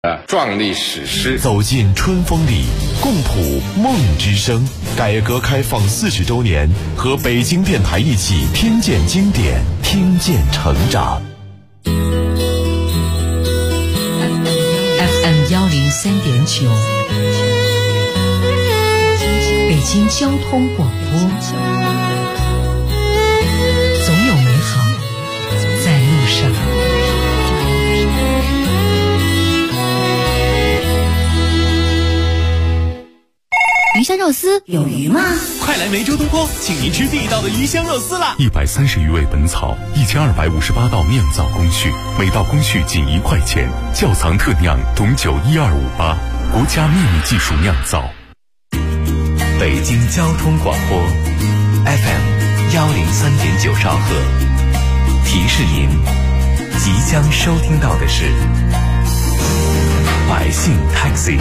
壮丽史诗， 走进春风里，共谱梦之声。改革开放40周年，和北京电台一起听见经典，听见成长。 FM 103.9，北京交通广播，总有美好在路上。 鱼香肉丝有鱼吗？ 快来梅州东坡，请您吃地道的鱼香肉丝啦 ！130余味本草，1258道酿造工序，每道工序仅1块钱。窖藏特酿董酒12588，国家秘密技术酿造。 北京交通广播 FM 103.9兆赫，提示您即将收听到的是百姓 Taxi。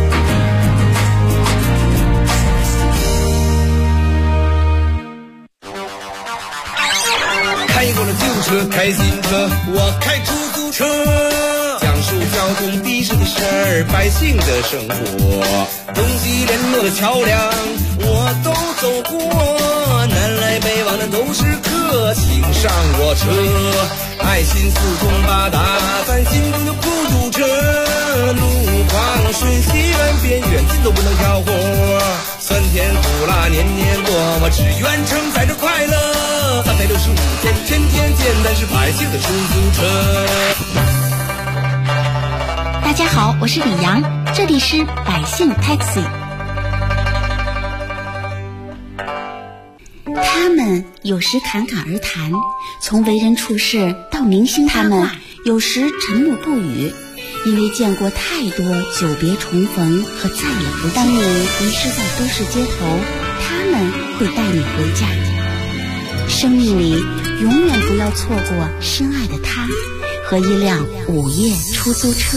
开过了旧车，开新车，我开出租车，讲述交通的士的事儿，百姓的生活，东西联络的桥梁我都走过，南来北往的都是客，请上我车，爱心四通八达，咱心中的孤独车，路况顺西远边远近都不能挑活，酸甜苦辣年年过，我只愿承载着快乐，365天天天见，但是百姓的出租车。 大家好，我是李阳，这里是百姓 Taxi。 他们有时侃侃而谈，从为人处事到明星他们有时沉默不语，因为见过太多久别重逢和再也不见。当你迷失在都市街头，他们会带你回家。生命里永远不要错过深爱的他和一辆午夜出租车。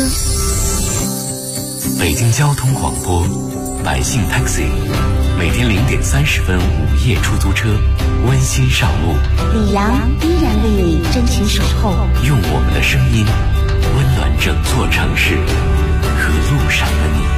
北京交通广播百姓 Taxi， 每天0点30分午夜出租车，温馨上路。 李阳依然为你真情守候， 用我们的声音温暖整座城市和路上的你。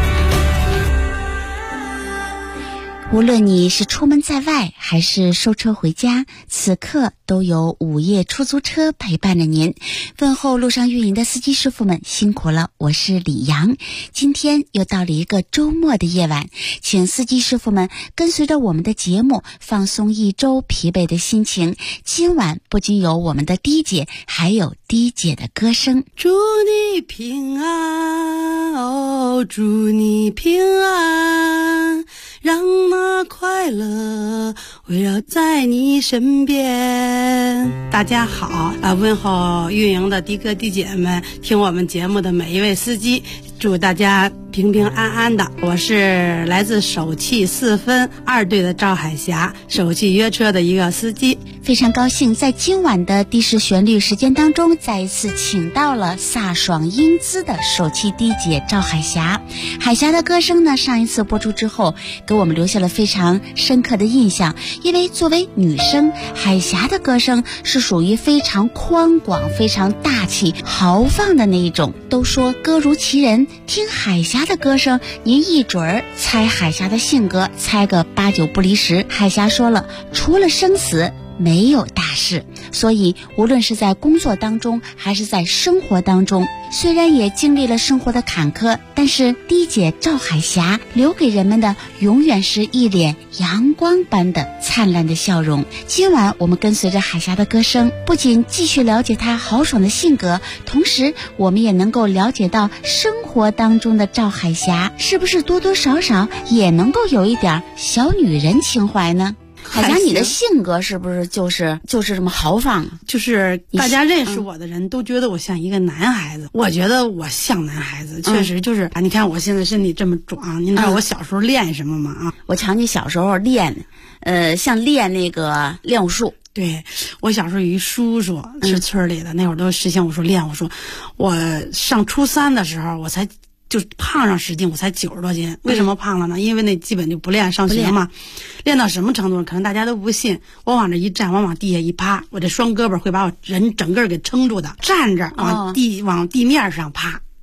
无论你是出门在外还是收车回家，此刻都有午夜出租车陪伴着您。问候路上运营的司机师傅们辛苦了，我是李阳。今天又到了一个周末的夜晚，请司机师傅们跟随着我们的节目放松一周疲惫的心情。今晚不仅有我们的D姐，还有D姐的歌声。 祝你平安哦，祝你平安，让那快乐围绕在你身边。大家好问候运营的的哥的姐们，听我们节目的每一位司机，祝大家平平安安的。我是来自首汽4分2队的赵海霞，首汽约车的一个司机。 非常高兴在今晚的的士旋律时间当中，再一次请到了飒爽英姿的首汽的姐赵海霞。海霞的歌声呢，上一次播出之后给我们留下了非常深刻的印象，因为作为女生，海霞的歌声是属于非常宽广、非常大气、豪放的那一种。都说歌如其人，听海霞的歌声，您一准儿猜海霞的性格，猜个8、9不离10。海霞说了，除了生死没有大事，所以无论是在工作当中还是在生活当中，虽然也经历了生活的坎坷，但是D姐赵海霞留给人们的永远是一脸阳光般的灿烂的笑容。今晚我们跟随着海霞的歌声，不仅继续了解她豪爽的性格，同时我们也能够了解到生活当中的赵海霞是不是多多少少也能够有一点小女人情怀呢？海霞，你的性格是不是就是这么豪放啊？ 就是大家认识我的人都觉得我像一个男孩子，我觉得我像男孩子，确实就是你看我现在身体这么壮，您知道我小时候练什么吗？ 我瞧你小时候练，像练那个练武术。 对，我小时候有一叔叔是村里的，那会儿都实行武术练武术。我上初3的时候，我才就胖上10斤，我才90多斤。为什么胖了呢？因为那基本就不练上学嘛。练到什么程度可能大家都不信，我往这一站，我往地下一趴，我这双胳膊会把我人整个给撑住的，站着往地面上趴。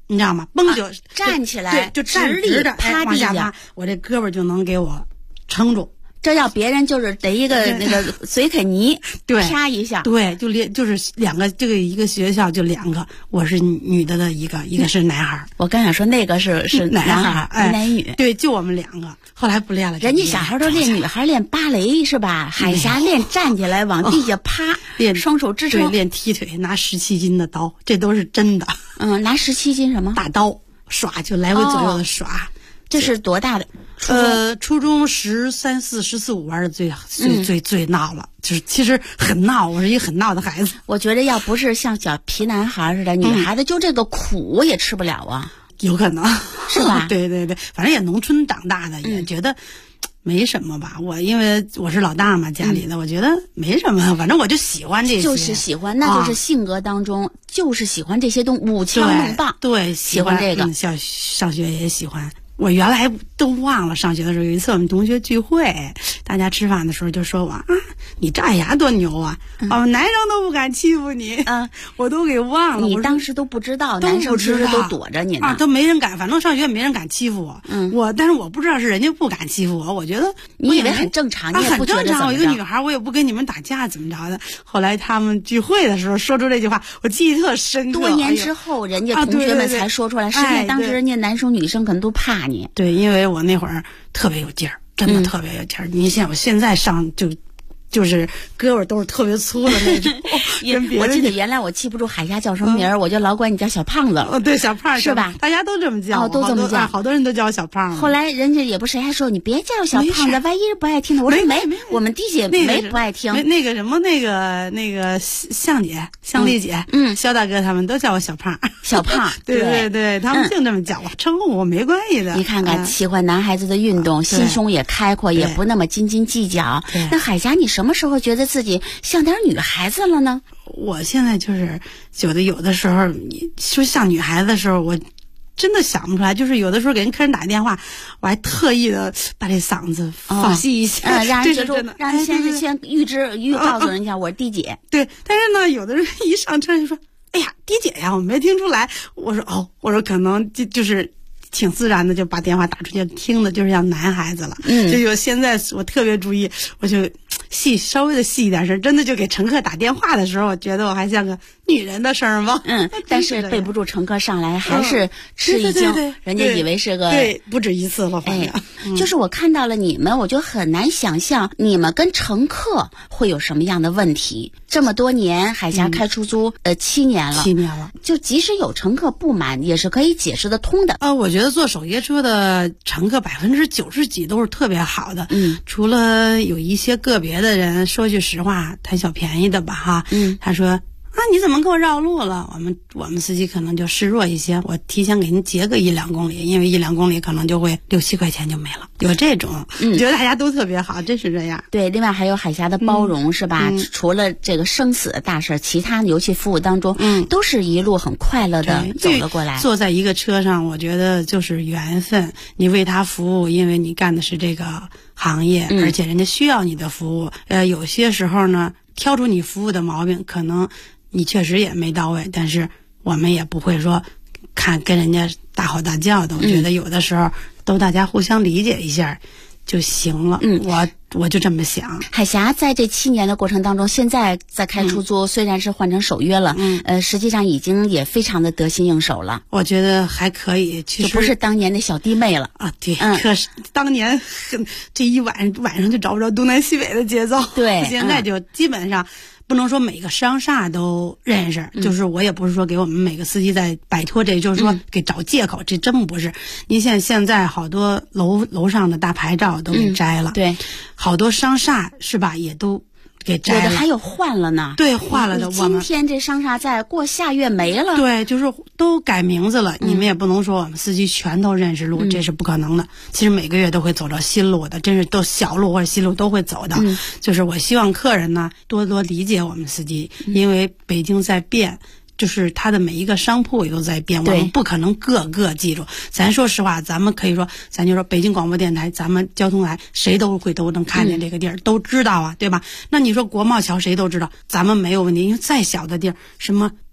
你知道吗？蹦就站起来， 对，就站直着，往下趴，我这胳膊就能给我撑住。 这要别人就是得一个那个随肯尼， 对， 啪一下， 对，就是两个，这个一个学校就2个，我是女的一个是男孩。 我刚想说那个是男孩，男女， 对，就我们2个。后来不练了， 人家小孩都练，女孩练芭蕾是吧？海霞练站起来往地下趴， 练双手支撑， 练踢腿，拿17斤的刀，这都是真的。 拿17斤什么大刀耍，就来回左右的耍。 这是多大的？ 初中13、14、14、15玩的最闹了，就是其实很闹，我是一个很闹的孩子。 我觉得要不是像小皮男孩似的，女孩子就这个苦也吃不了啊， 有可能是吧？ 对对对，反正也农村长大的，也觉得没什么吧。因为我是老大嘛，家里的，我觉得没什么，反正我就喜欢这些， 就是喜欢，那就是性格当中就是喜欢这些东西，舞枪弄棒， 对， 喜欢这个。 上学也喜欢。我原来都忘了，上学的时候有一次我们同学聚会，大家吃饭的时候就说我你赵海霞多牛啊，男生都不敢欺负你，我都给忘了。 你当时都不知道，男生其实都躲着你呢， 都没人敢，反正上学没人敢欺负我。但是我不知道是人家不敢欺负我，我觉得你以为很正常，你也不觉得怎么着。 我一个女孩，我也不跟你们打架怎么着的。后来他们聚会的时候说出这句话，我记忆特深刻。 多年之后，人家同学们才说出来，实际当时人家男生女生可能都怕你。 对，因为我那会儿特别有劲儿，真的特别有劲儿。你像我现在上就是胳膊都是特别粗的那种。 我记得原来我记不住海霞叫什么名儿，我就老管你叫小胖子。 对，小胖是吧？ 大家都这么叫， 都这么叫， 好多人都叫我小胖子。 后来人家也不谁还说你别叫小胖子，万一不爱听的。我说没，我们弟姐没不爱听。 那个什么那个向丽姐，肖大哥他们都叫我小胖。 小胖， 对对对，他们净这么叫我，称呼我没关系的。 你看看，喜欢男孩子的运动，心胸也开阔，也不那么斤斤计较。那海霞，你什么时候觉得自己像点女孩子了呢？ 我现在就是觉得有的时候你说像女孩子的时候，我真的想不出来。就是有的时候给人客人打电话，我还特意的把这嗓子放细一些， 让人觉得让人先预告诉人家我是弟姐。 对，但是呢，有的人一上车就说：“哎呀，弟姐呀，我没听出来。”我说可能就是挺自然的就把电话打出去，听的就是像男孩子了。就有现在我特别注意，我就稍微的细一点声，真的就给乘客打电话的时候，我觉得我还像个女人的声吗？ 但是背不住乘客上来，还是吃一惊，人家以为是个对，不止一次了，反正就是我看到了你们，我就很难想象你们跟乘客会有什么样的问题。这么多年，海霞开出租7年了，就即使有乘客不满，也是可以解释得通的。 我觉得坐手接车的乘客90%几都是特别好的，除了有一些个别的人说句实话贪小便宜的吧哈，他说你怎么给我绕路了？我们司机可能就示弱一些，我提前给您截个1-2公里，因为1-2公里可能就会6-7块钱就没了。有这种，觉得大家都特别好，真是这样。 对，另外还有海霞的包容，是吧？除了这个生死的大事，其他油气服务当中，都是一路很快乐的走了过来。 坐在一个车上，我觉得就是缘分。你为他服务，因为你干的是这个行业，而且人家需要你的服务。有些时候呢，挑出你服务的毛病，可能你确实也没到位，但是我们也不会说跟人家大吼大叫的。我觉得有的时候都大家互相理解一下就行了。我就这么想。 海霞在这7年的过程当中，现在在开出租，虽然是换成首约了，实际上已经也非常的得心应手了。 我觉得还可以，其实就不是当年的小弟妹了啊。对，可是当年这一晚上就找不着东南西北的节奏。 对， 现在就基本上。不能说每个商厦都认识，就是我也不是说给我们每个司机在摆脱这，就是说给找借口，这真不是。您现在好多楼上的大牌照都给摘了， 对， 好多商厦是吧也都给摘了， 有的还有换了呢。 对，换了的。 今天这商厦在过下月没了。 对，就是都改名字了。你们也不能说我们司机全都认识路，这是不可能的。其实每个月都会走着新路的，真是都小路或者新路都会走的。就是我希望客人呢多多理解我们司机，因为北京在变。就是它的每一个商铺也都在变，我们不可能个个记住。咱说实话，咱们可以说，咱就说北京广播电台，咱们交通台谁都能看见这个地儿，都知道啊，对吧？那你说国贸桥谁都知道，咱们没有问题，因为再小的地儿，什么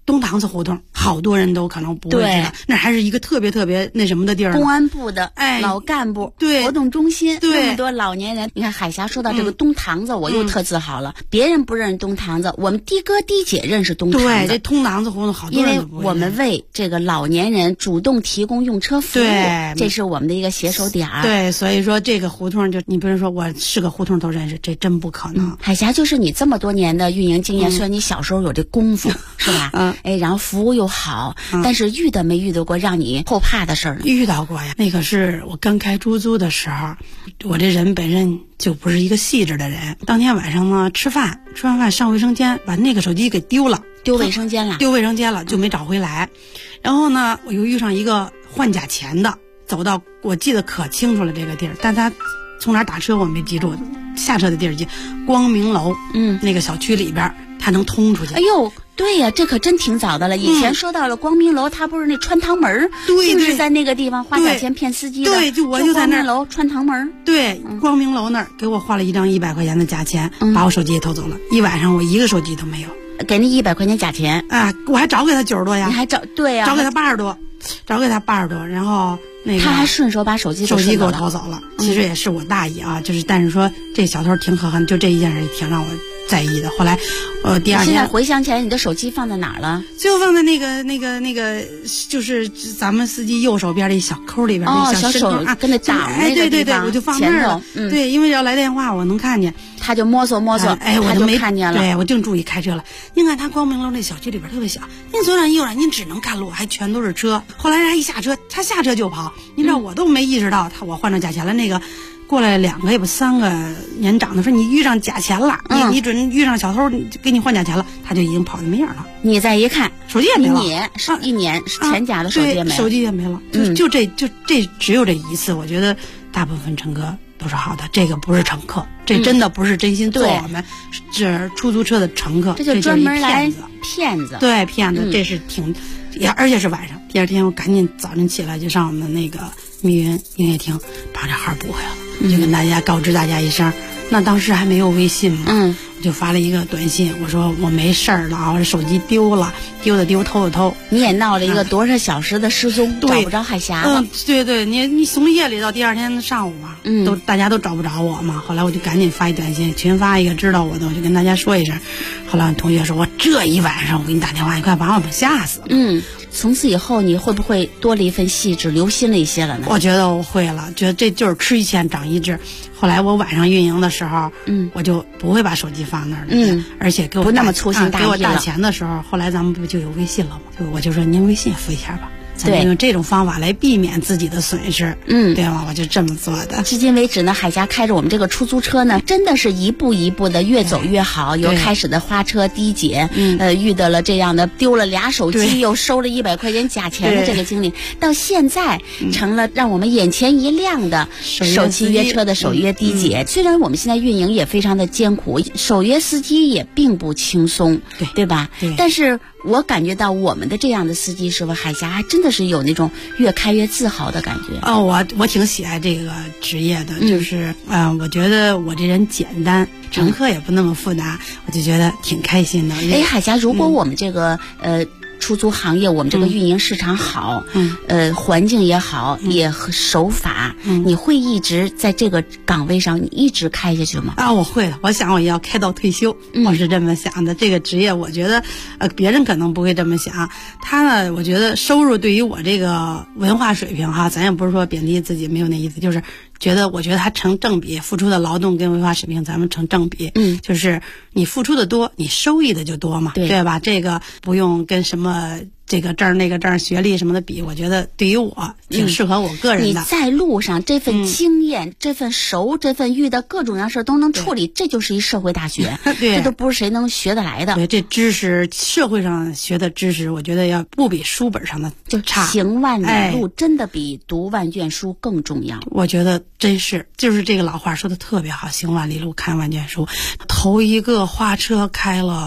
东塘子胡同，好多人都可能不会知道，那还是一个特别特别那什么的地儿。 公安部的老干部， 对， 活动中心， 对， 那么多老年人。你看海霞说到这个东塘子，我又特自豪了。别人不认识东塘子，我们的哥的姐认识东塘子。 对，这东塘子胡同好多人都不会。 因为我们为这个老年人主动提供用车服务， 对， 这是我们的一个携手点儿。 对，所以说这个胡同就你不是说我是个胡同都认识，这真不可能。 海霞就是你这么多年的运营经验，虽然你小时候有这功夫，是吧？然后服务又好，但是遇到没遇到过让你后怕的事儿呢？ 遇到过呀，那个是我刚开出租的时候，我这人本身就不是一个细致的人。当天晚上呢，吃完饭上卫生间，把那个手机给丢了， 丢卫生间了， 就没找回来。然后呢，我又遇上一个换假钱的，走到我记得可清楚了这个地儿，但他从哪儿打车我没记住，下车的地儿记光明楼，那个小区里边他能通出去。 哎呦，对呀，这可真挺早的了。以前说到了光明楼，他不是那穿堂门， 对， 就是在那个地方花假钱骗司机的。 对，我就在那儿楼穿堂门。 对，光明楼那儿给我花了一张100块钱的假钱，把我手机也偷走了。一晚上我一个手机都没有。 给那100块钱假钱啊，我还找给他90多呀。 你还对呀， 找给他80多，然后那个他还顺手把手机给我偷走了。其实也是我大意啊，就是但是说这小偷挺可恨，就这一件事挺让我在意的。后来第二天现在回想起来，你的手机放在哪儿了？ 就放在那个就是咱们司机右手边的小扣里边那小手啊，跟那挡那个地方， 对，我就放那儿了。对，因为要来电话我能看见， 他就摸索， 我就没看见了。 对，我净注意开车了。您看他光明楼那小区里边特别小，您左转右转您只能看路，还全都是车。后来他一下车，他下车就跑，您知道我都没意识到我换成假钱了。那个过来2个也不3个年长的说你遇上假钱了，你准遇上小偷给你换假钱了，他就已经跑得没影了。 你再一看， 手机也没了， 一年全家的手机也没了， 手机也没了。就这只有这一次，我觉得大部分乘客都是好的，这个不是乘客，这真的不是真心做我们是出租车的乘客， 这就专门来骗子。 对，骗子，这是而且是晚上。第二天我赶紧早晨起来就上我们那个密云营业厅把这号补回来了，就跟大家告知大家一声。那当时还没有微信嘛，我就发了一个短信，我说我没事儿了啊，我这手机丢了，丢的丢，偷的偷。 你也闹了一个多少小时的失踪，找不着海霞了。 对，你从夜里到第二天上午嘛，大家都找不着我嘛。后来我就赶紧发一短信，群发一个知道我的，我就跟大家说一声。后来同学说我这一晚上我给你打电话，你快把我们吓死。 从此以后你会不会多了一份细致，留心了一些了呢？ 我觉得我会了，觉得这就是吃一堑长一智。后来我晚上运营的时候，我就不会把手机放那儿了，而且给我不那么粗心大意了。 给我打钱的时候，后来咱们不就有微信了吗？我就说您微信付一下吧。对，用这种方法来避免自己的损失，对吗？我就这么做的。 至今为止呢，海霞开着我们这个出租车呢，真的是一步一步的越走越好。由开始的花车低解，遇到了这样的丢了2手机，又收了100块钱假钱的这个经历，到现在成了让我们眼前一亮的首汽约车的首约低解。虽然我们现在运营也非常的艰苦，首约司机也并不轻松，对吧？但是我感觉到我们的这样的司机师傅海霞还真的是有那种越开越自豪的感觉。 我挺喜爱这个职业的，就是我觉得我这人简单，乘客也不那么复杂，我就觉得挺开心的。 海霞，如果我们这个出租行业，我们这个运营市场好，环境也好，也守法，你会一直在这个岗位上，你一直开下去吗？ 我会的，我想我也要开到退休，我是这么想的。这个职业，我觉得别人可能不会这么想，他呢，我觉得收入对于我这个文化水平哈，咱也不是说贬低自己，没有那意思，就是我觉得它成正比，付出的劳动跟文化水平咱们成正比，就是你付出的多，你收益的就多嘛，对吧？这个不用跟什么这个证那个证学历什么的比，我觉得对于我挺适合我个人的。 你在路上这份经验，这份这份遇到各种样事都能处理，这就是一社会大学，这都不是谁能学得来的。 对，这知识社会上学的知识，我觉得要不比书本上的差。 行万里路真的比读万卷书更重要。 我觉得真是，就是这个老话说的特别好，行万里路看万卷书。头一个花车开了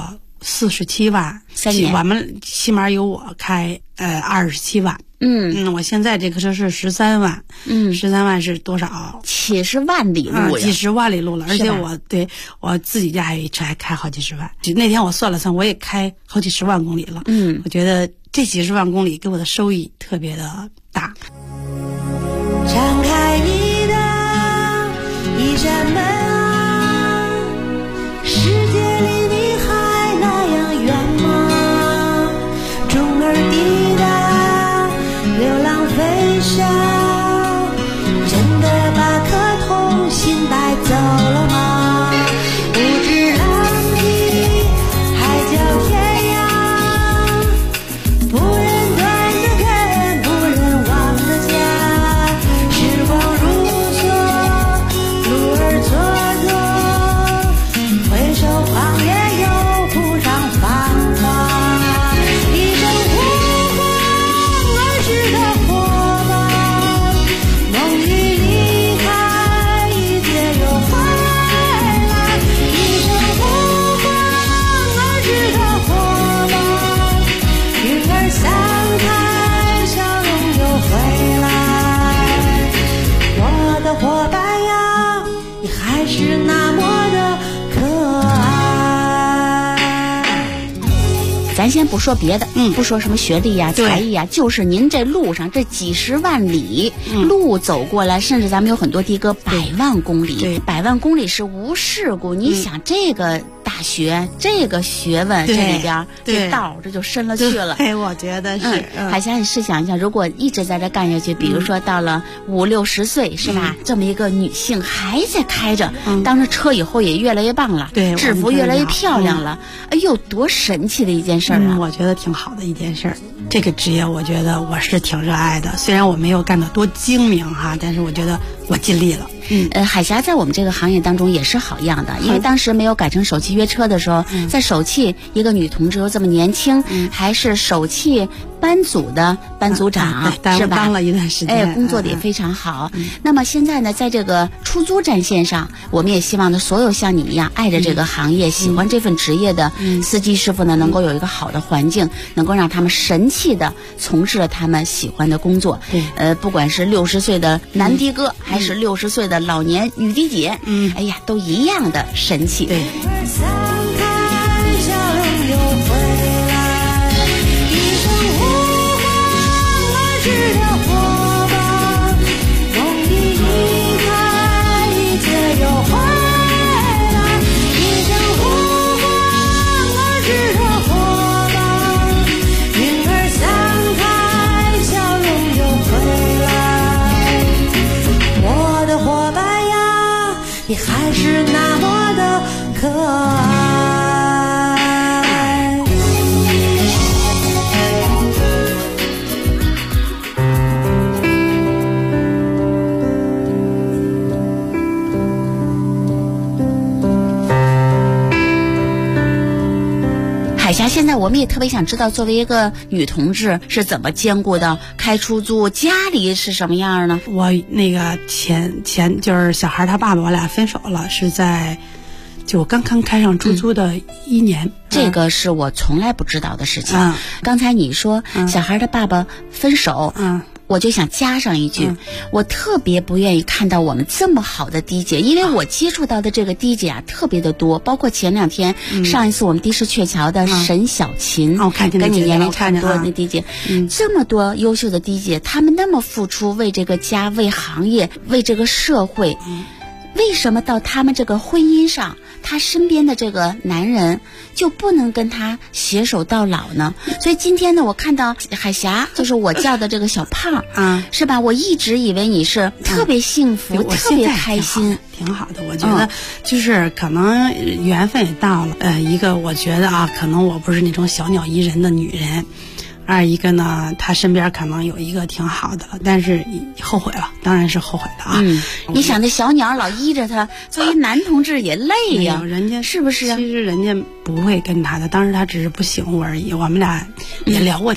47万 ，3年， 我们起码有我开27万。我现在这个车是13万，13万是多少 ？70万里路呀， 几十万里路了，而且我自己家还有一车，还开好几十万。就那天我算了算，我也开好几十万公里了。我觉得这几十万公里给我的收益特别的大。 敞开你的一扇门啊，世界离你还那样远吗？中儿滴答，流浪飞翔，真的把颗童心带走了吗？不知浪迹海角天涯，不忍断的根，不忍忘的家。时光如梭，路儿蹉跎，回首狂野又铺上繁华。一生呼唤儿时的火把，梦里离开，一切又回来。一生呼唤儿时的火把，云儿散开，笑容又回来。我的伙伴呀，你还是那么的可爱。 咱先不说别的，不说什么学历呀、才艺呀，就是您这路上这几十万里路走过来，甚至咱们有很多的哥100万公里，100万公里是无事故。你想这个大学，这个学问，这里边这道这就深了去了。 我觉得是。 海霞，你试想一下，如果一直在这干下去，比如说到了50、60岁，是吧？这么一个女性还在开着，当着车以后也越来越棒了，制服越来越漂亮了，哎呦，多神奇的一件事啊！ 我觉得挺好的一件事。这个职业我觉得我是挺热爱的，虽然我没有干得多精明哈，但是我觉得我尽力了。 海霞在我们这个行业当中也是好样的，因为当时没有改成手气约车的时候，在手气一个女同志又这么年轻，还是手气班组的班组长，是吧？ 当了一段时间， 工作的也非常好。那么现在呢，在这个出租战线上，我们也希望呢，所有像你一样爱着这个行业、喜欢这份职业的司机师傅呢，能够有一个好的环境，能够让他们神气的从事了他们喜欢的工作。不管是60岁的男的哥，还是60岁的老年女的姐，哎呀，都一样的神气。 对。散开，笑容又回来，一生呼唤儿时的火把，梦里离开，一切又回来，一生呼唤儿时的火把，云儿散开，笑容又回来。我的伙伴呀，你还是那么的可爱。 海霞，现在我们也特别想知道，作为一个女同志是怎么兼顾的开出租，家里是什么样呢？ 我那个前就是小孩他爸爸，我俩分手了，是在就我刚开上出租的1年。 这个是我从来不知道的事情。刚才你说小孩的爸爸分手，我就想加上一句，我特别不愿意看到我们这么好的的姐，因为我接触到的这个的姐啊特别的多，包括前2天上一次我们的士鹊桥的沈小琴，跟你年龄差不多的的姐，这么多优秀的的姐，他们那么付出，为这个家、为行业、为这个社会。为什么到他们这个婚姻上，他身边的这个男人就不能跟他携手到老呢？所以今天呢，我看到海霞，就是我叫的这个小胖，是吧？我一直以为你是特别幸福、特别开心， 挺好的。我觉得就是可能缘分也到了。一个我觉得啊，可能我不是那种小鸟依人的女人。二一个呢，他身边可能有一个挺好的了，但是后悔了，当然是后悔的啊。 你想这小鸟老依着他，作为男同志也累呀， 人家是不是？ 其实人家不会跟他的，当时他只是不醒悟而已。我们俩也聊过天，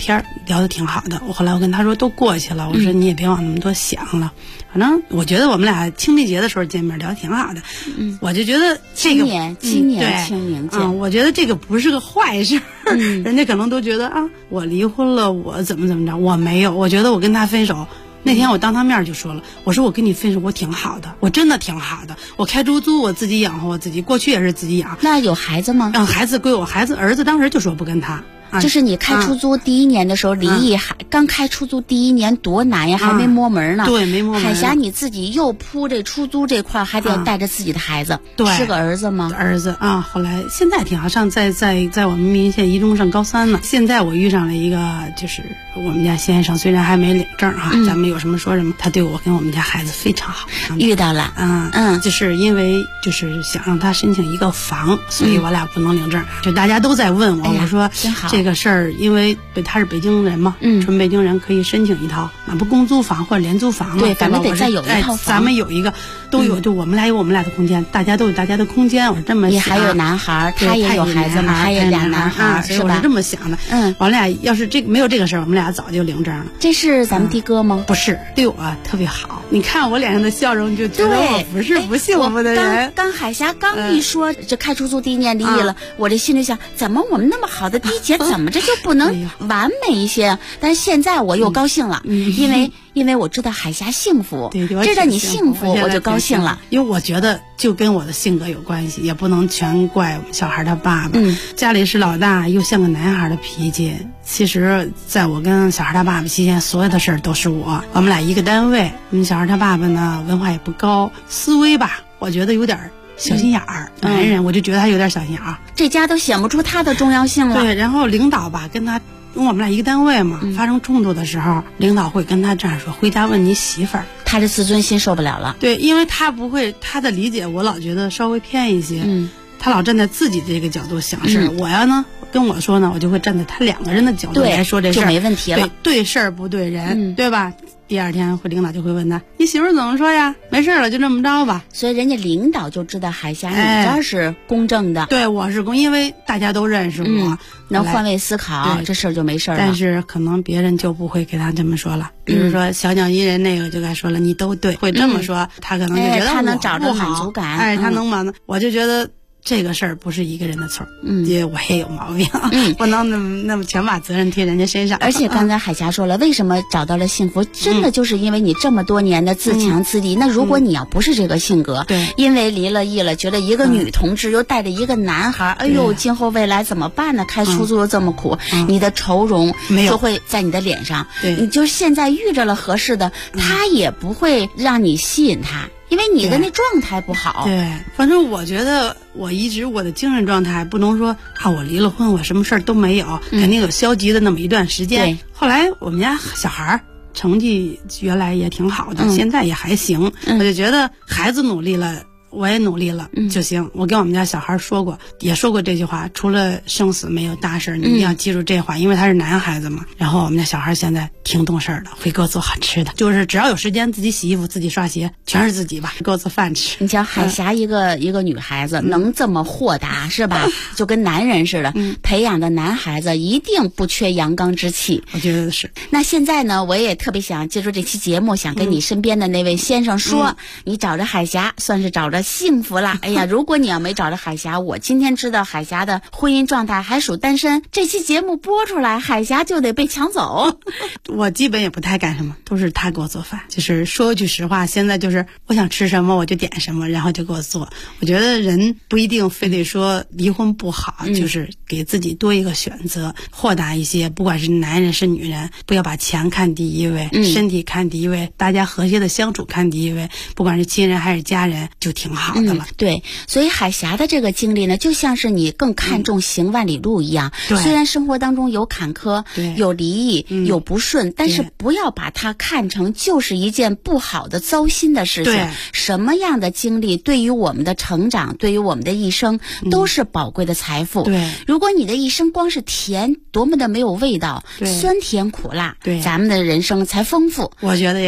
聊得挺好的。后来我跟他说都过去了，我说你也别往那么多想了。反正我觉得我们俩清明节的时候见面聊得挺好的。我就觉得这个今年清明节， 我觉得这个不是个坏事。人家可能都觉得啊，我离婚了，我怎么着，我没有。我觉得我跟他分手那天，我当他面就说了，我说我跟你分手，我挺好的，我真的挺好的。我开出租，我自己养活我自己，过去也是自己养。 那有孩子吗？ 孩子归我，儿子当时就说不跟他。 就是你开出租第一年的时候，离异刚开出租第一年多难呀，还没摸门呢。 对，没摸门。 海霞你自己又铺这出租这块，还得带着自己的孩子。 对， 是个儿子吗？ 儿子啊，后来现在挺好，在我们密云县一中上高3呢。现在我遇上了一个，就是我们家先生，虽然还没领证咱们有什么说什么，他对我跟我们家孩子非常好。 遇到了， 就是因为就是想让他申请一个房，所以我俩不能领证。就大家都在问我，我说真好。 这个事儿，因为他是北京人嘛，纯北京人可以申请一套，那不公租房或者廉租房嘛？ 对，反正得再有一套房。 咱们有一个，都有，就我们俩有我们俩的空间，大家都有大家的空间。我是这么想。 你还有男孩，他也有孩子嘛？还有俩男孩， 所以我是这么想的。我俩要是没有这个事儿，我们俩早就领证了。 这是咱们的哥吗？ 不是，对我特别好。你看我脸上的笑容，就觉得我不是不幸福的人。 刚海霞刚一说这开出租第一年离异了，我这心里想，怎么我们那么好的弟姐，怎么这就不能完美一些？但是现在我又高兴了，因为我知道海霞幸福，知道你幸福，我就高兴了。 因为我觉得就跟我的性格有关系，也不能全怪我们小孩他爸爸。家里是老大，又像个男孩的脾气。其实在我跟小孩他爸爸期间，所有的事儿都是我们俩一个单位。我们小孩他爸爸呢，文化也不高，思维吧，我觉得有点小心眼儿。男人我就觉得他有点小心眼儿， 这家都显不出他的重要性了。 对，然后领导吧跟他。因为我们俩一个单位嘛，发生冲突的时候，领导会跟他这样说：回家问你媳妇儿。 他的自尊心受不了了。 对，因为他不会，他的理解我老觉得稍微偏一些。他老站在自己这个角度想事。我要呢跟我说呢，我就会站在他两个人的角度来说这事儿， 就没问题了。 对事儿不对人，对吧？第二天领导就会问他：你媳妇儿怎么说呀？没事了，就这么着吧。 所以人家领导就知道海霞你这是公正的。 对，我是因为大家都认识我， 能换位思考，这事儿就没事了。 但是可能别人就不会给他这么说了。比如说小鸟依人那个就该说了，你都对，会这么说，他可能就觉得他能找着满足感。 他能满足，我就觉得。这个事儿不是一个人的错，我也有毛病，不能那么全把责任贴人家身上。 而且刚才海霞说了，为什么找到了幸福，真的就是因为你这么多年的自强自立。那如果你要不是这个性格，因为离了异了，觉得一个女同志又带着一个男孩，哎呦，今后未来怎么办呢？开出租又这么苦，你的愁容就会在你的脸上。你就现在遇着了合适的，他也不会让你吸引他。因为你的那状态不好。 对，反正我觉得我一直我的精神状态不能说我离了婚我什么事儿都没有，肯定有消极的那么一段时间。后来我们家小孩成绩原来也挺好的，现在也还行，我就觉得孩子努力了。我也努力了就行。我跟我们家小孩说过，也说过这句话，除了生死没有大事，你一定要记住这话，因为他是男孩子嘛。然后我们家小孩现在挺懂事的，会给我做好吃的，就是只要有时间自己洗衣服自己刷鞋，全是自己吧，给我做饭吃。 你像海霞一个女孩子能这么豁达是吧？就跟男人似的，培养的男孩子一定不缺阳刚之气。 我觉得是。 那现在呢，我也特别想借助这期节目，想跟你身边的那位先生说，你找着海霞算是找着幸福了。哎呀，如果你要没找着海霞，我今天知道海霞的婚姻状态还属单身，这期节目播出来，海霞就得被抢走。 我基本也不太干什么，都是他给我做饭。就是说句实话，现在就是我想吃什么我就点什么，然后就给我做。我觉得人不一定非得说离婚不好，就是给自己多一个选择，豁达一些。不管是男人是女人，不要把钱看第一位，身体看第一位，大家和谐的相处看第一位。不管是亲人还是家人，就挺好的了。 对，所以海霞的这个经历呢，就像是你更看重行万里路一样。虽然生活当中有坎坷，有离异，有不顺，但是不要把它看成就是一件不好的糟心的事情。什么样的经历对于我们的成长，对于我们的一生都是宝贵的财富。如果你的一生光是甜，多么的没有味道，酸甜苦辣，咱们的人生才丰富。 我觉得也是。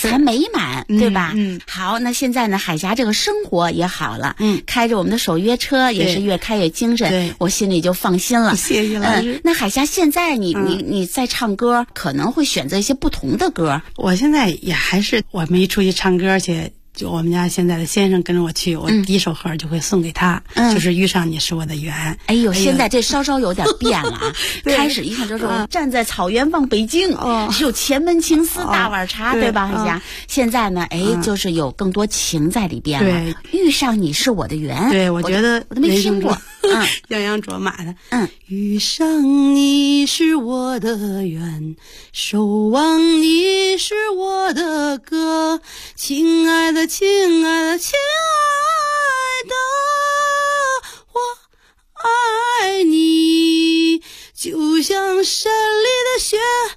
才美满，对吧？好，那现在呢，海霞这个生活也好了，开着我们的守约车也是越开越精神，我心里就放心了。 谢谢老师。 那海霞现在你在唱歌，可能会选择一些不同的歌。 我现在也还是我没出去唱歌去。就我们家现在的先生跟着我去，我第一首歌就会送给他，就是遇上你是我的缘。 哎呦，现在这稍稍有点变了啊！开始一看就是站在草原望北京，是有前门情思大碗茶，对吧，海霞？现在呢，就是有更多情在里边了。遇上你是我的缘， 对，我觉得我都没听过。 泱泱卓玛的，遇上你是我的缘，守望你是我的歌，亲爱的，亲爱的，亲爱的，我爱你，就像山里的雪，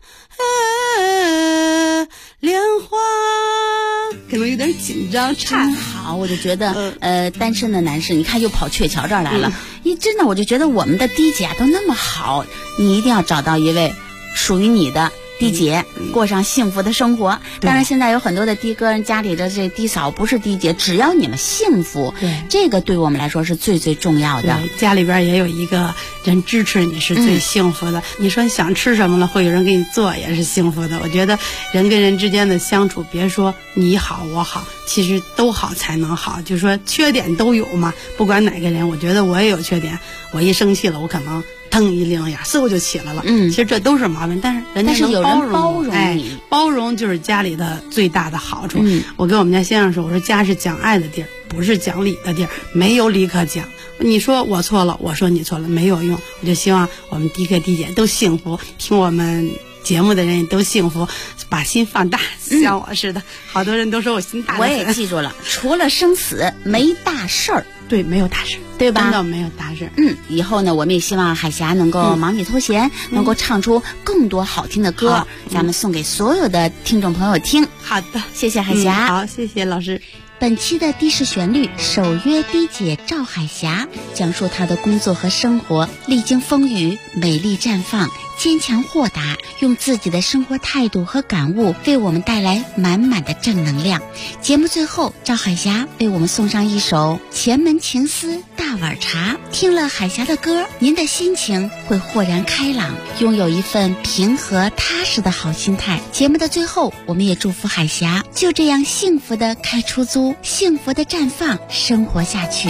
莲花。可能有点紧张， 唱好，我就觉得单身的男士，你看又跑鹊桥这儿来了。真的，我就觉得我们的D姐都那么好，你一定要找到一位属于你的D姐，过上幸福的生活。当然，现在有很多的的哥，家里的这D嫂不是D姐，只要你们幸福，这个对我们来说是最最重要的。 家里边也有一个人支持你是最幸福的。你说想吃什么了，会有人给你做，也是幸福的。我觉得人跟人之间的相处，别说你好我好，其实都好才能好。就说缺点都有嘛，不管哪个人，我觉得我也有缺点。我一生气了，我可能腾一另眼，嗖就起来了。其实这都是毛病，但是人家能有人包容你， 包容就是家里的最大的好处。我跟我们家先生说，我说家是讲爱的地儿，不是讲理的地儿，没有理可讲。你说我错了，我说你错了，没有用。我就希望我们D哥D姐都幸福，听我们节目的人也都幸福，把心放大，像我似的。好多人都说我心大， 我也记住了，除了生死没大事儿。 对，没有大事， 对吧？ 真的没有大事。 以后呢，我们也希望海霞能够忙里偷闲，能够唱出更多好听的歌，咱们送给所有的听众朋友听。 好的， 谢谢海霞。 好，谢谢老师。 本期的的士旋律守约D姐赵海霞讲述她的工作和生活，历经风雨，美丽绽放，坚强豁达，用自己的生活态度和感悟为我们带来满满的正能量。节目最后，赵海霞为我们送上一首《前门情思大碗茶》。听了海霞的歌，您的心情会豁然开朗，拥有一份平和踏实的好心态。节目的最后，我们也祝福海霞就这样幸福的开出租，幸福的绽放，生活下去。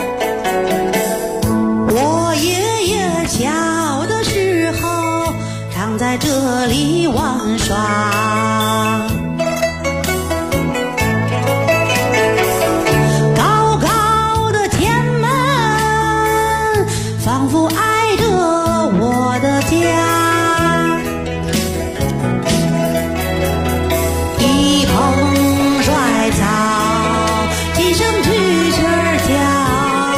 我爷爷小的时候常在这里玩耍，高高的前门仿佛挨着我的家，一蓬衰草几声蛐蛐儿叫，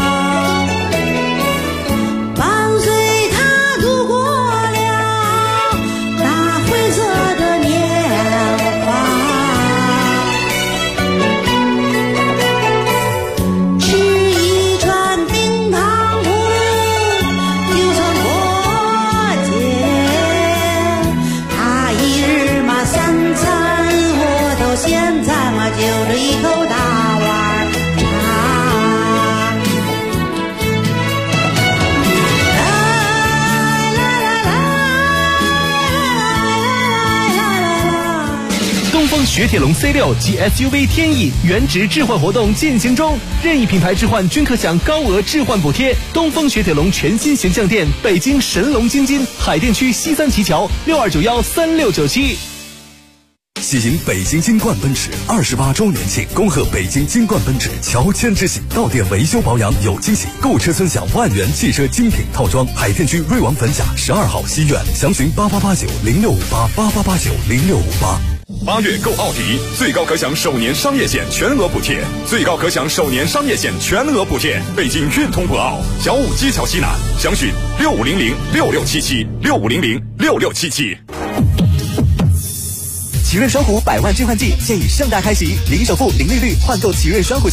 就这一口大碗茶， 东风雪铁龙 C6 及 SUV 天翼原值置换活动进行中，任意品牌置换均可享高额置换补贴。东风雪铁龙全新形象店，北京神龙京津海淀区西三旗桥62913697。 喜迎北京金冠奔驰28周年庆，恭贺北京金冠奔驰乔迁之喜，到店维修保养有惊喜，购车尊享万元汽车精品套装。海淀区瑞王粉甲12号西苑，详询8889065888890658。8月购奥迪，最高可享首年商业险全额补贴，最高可享首年商业险全额补贴。北京运通博奥小武基桥西南，详询6500667765006677。 奇瑞双虎100万置换季现已盛大开启，零首付、零利率换购奇瑞双虎。